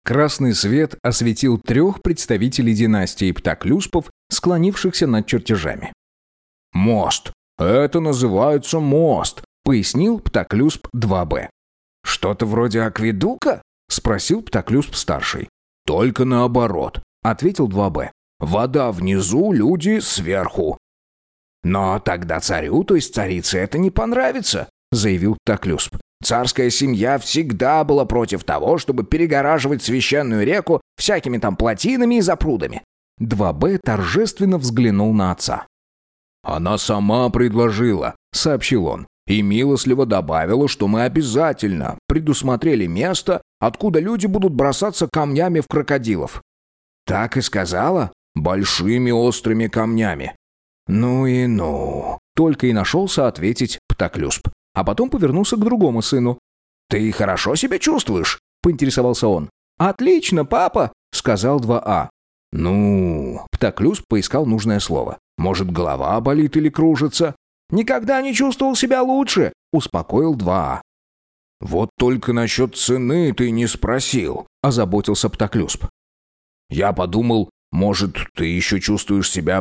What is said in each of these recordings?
Красный свет осветил 3 представителей династии Птоклюспов, склонившихся над чертежами. «Мост. Это называется мост», — пояснил Птоклюсп 2Б. «Что-то вроде акведука?» — спросил Птоклюсп-старший. «Только наоборот», — ответил 2Б. «Вода внизу, люди сверху». «Но тогда царю, то есть царице, это не понравится», — заявил Птоклюсп. «Царская семья всегда была против того, чтобы перегораживать священную реку всякими там плотинами и запрудами». 2Б торжественно взглянул на отца. «Она сама предложила», — сообщил он, «и милостливо добавила, что мы обязательно предусмотрели место, откуда люди будут бросаться камнями в крокодилов». «Так и сказала?» «Большими острыми камнями». «Ну и ну», — только и нашелся ответить Птоклюсп. А потом повернулся к другому сыну. «Ты хорошо себя чувствуешь?» — поинтересовался он. «Отлично, папа», — сказал 2А. «Ну...» — Птоклюсп поискал нужное слово. «Может, голова болит или кружится?» «Никогда не чувствовал себя лучше», — успокоил 2А. «Вот только насчет цены ты не спросил», — озаботился Птоклюсп. «Я подумал, может, ты еще чувствуешь себя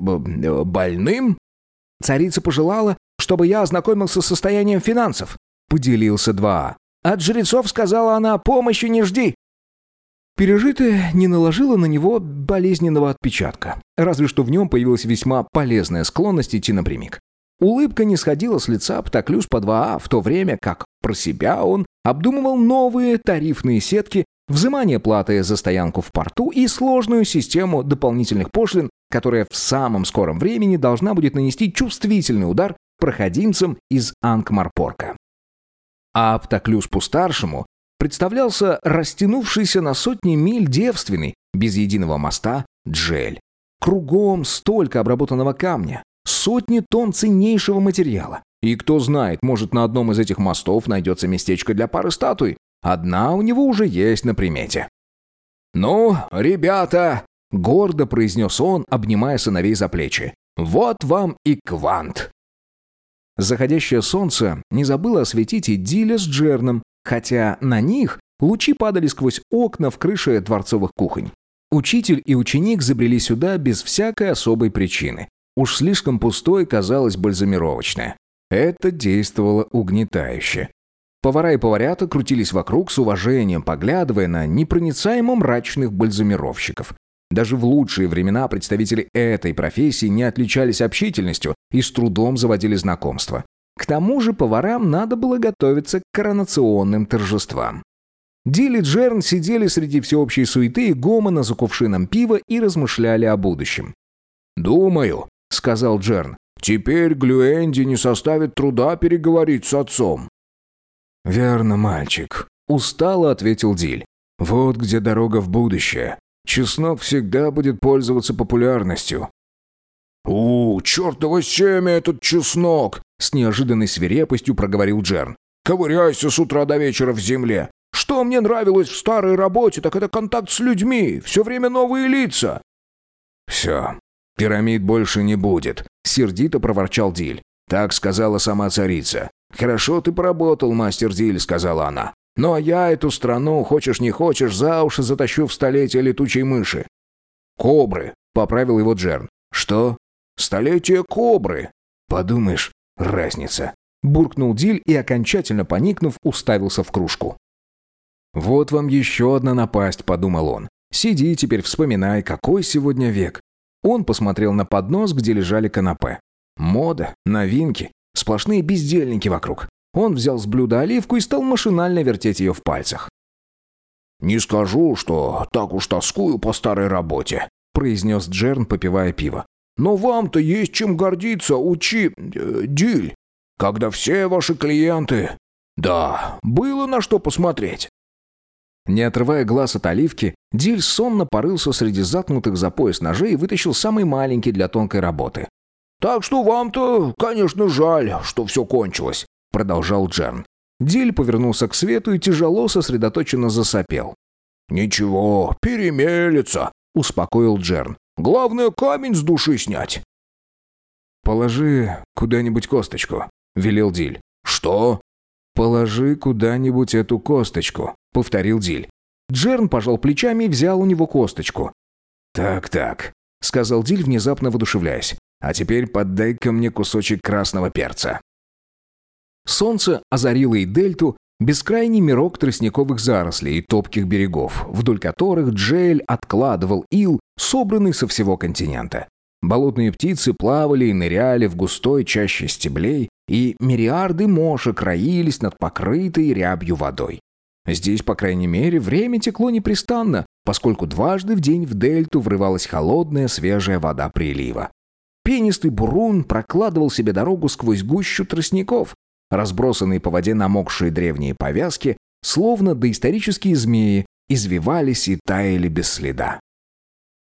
больным?» «Царица пожелала, чтобы я ознакомился с состоянием финансов», — поделился 2А. «От жрецов, сказала она, помощи не жди». Пережитое не наложило на него болезненного отпечатка, разве что в нем появилась весьма полезная склонность идти напрямик. Улыбка не сходила с лица Птоклюспа 2А, в то время как про себя он обдумывал новые тарифные сетки, взимание платы за стоянку в порту и сложную систему дополнительных пошлин, которая в самом скором времени должна будет нанести чувствительный удар проходимцам из Анкмарпорка. А Птоклюспу-старшему представлялся растянувшийся на сотни миль девственный, без единого моста, Джель. Кругом столько обработанного камня, сотни тонн ценнейшего материала. И кто знает, может, на одном из этих мостов найдется местечко для пары статуй. Одна у него уже есть на примете. «Ну, ребята!» — гордо произнес он, обнимая сыновей за плечи. «Вот вам и квант!» Заходящее солнце не забыло осветить и Диля с Джерном, хотя на них лучи падали сквозь окна в крыше дворцовых кухонь. Учитель и ученик забрели сюда без всякой особой причины. Уж слишком пустой казалась бальзамировочная. Это действовало угнетающе. Повара и поварята крутились вокруг с уважением, поглядывая на непроницаемо мрачных бальзамировщиков. Даже в лучшие времена представители этой профессии не отличались общительностью и с трудом заводили знакомства. К тому же поварам надо было готовиться к коронационным торжествам. Диль и Джерн сидели среди всеобщей суеты и гомона за кувшином пива и размышляли о будущем. «Думаю», — сказал Джерн, — «теперь Глюэнди не составит труда переговорить с отцом». «Верно, мальчик», — устало ответил Диль. «Вот где дорога в будущее. Чеснок всегда будет пользоваться популярностью». Чертово семя этот чеснок!» — с неожиданной свирепостью проговорил Джерн. «Ковыряйся с утра до вечера в земле. Что мне нравилось в старой работе, так это контакт с людьми, все время новые лица». «Все, пирамид больше не будет», — сердито проворчал Диль. «Так сказала сама царица». «Хорошо ты поработал, мастер Диль», — сказала она. «Ну а я эту страну, хочешь не хочешь, за уши затащу в столетие летучей мыши». «Кобры», — поправил его Джерн. «Что?» «Столетие кобры». «Подумаешь, разница», — буркнул Диль и, окончательно поникнув, уставился в кружку. «Вот вам еще одна напасть», — подумал он. «Сиди теперь, вспоминай, какой сегодня век». Он посмотрел на поднос, где лежали канапе. Мода, новинки, сплошные бездельники вокруг. Он взял с блюда оливку и стал машинально вертеть ее в пальцах. «Не скажу, что так уж тоскую по старой работе», — произнес Джерн, попивая пиво. «Но вам-то есть чем гордиться, Диль, когда все ваши клиенты...» «Да, было на что посмотреть». Не отрывая глаз от оливки, Диль сонно порылся среди заткнутых за пояс ножей и вытащил самый маленький для тонкой работы. «Так что вам-то, конечно, жаль, что все кончилось», — продолжал Джерн. Диль повернулся к свету и тяжело сосредоточенно засопел. «Ничего, перемелется», — успокоил Джерн. «Главное, камень с души снять». «Положи куда-нибудь косточку», — велел Диль. «Что?» «Положи куда-нибудь эту косточку», — повторил Диль. Джерн пожал плечами и взял у него косточку. «Так», — сказал Диль, внезапно воодушевляясь. «А теперь поддай-ка мне кусочек красного перца». Солнце озарило и дельту, бескрайний мирок тростниковых зарослей и топких берегов, вдоль которых Джеэль откладывал ил, собранный со всего континента. Болотные птицы плавали и ныряли в густой чаще стеблей, и мириарды мошек роились над покрытой рябью водой. Здесь, по крайней мере, время текло непрестанно, поскольку дважды в день в дельту врывалась холодная свежая вода прилива. Пенистый бурун прокладывал себе дорогу сквозь гущу тростников. Разбросанные по воде намокшие древние повязки, словно доисторические змеи, извивались и таяли без следа.